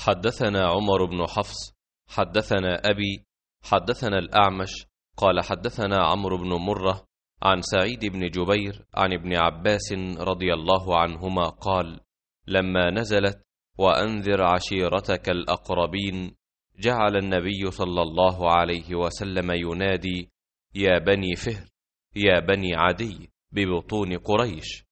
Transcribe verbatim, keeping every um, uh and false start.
حدثنا عمر بن حفص حدثنا أبي حدثنا الأعمش قال حدثنا عمرو بن مرة عن سعيد بن جبير عن ابن عباس رضي الله عنهما قال: لما نزلت وأنذر عشيرتك الأقربين جعل النبي صلى الله عليه وسلم ينادي: يا بني فهر، يا بني عدي، ببطون قريش.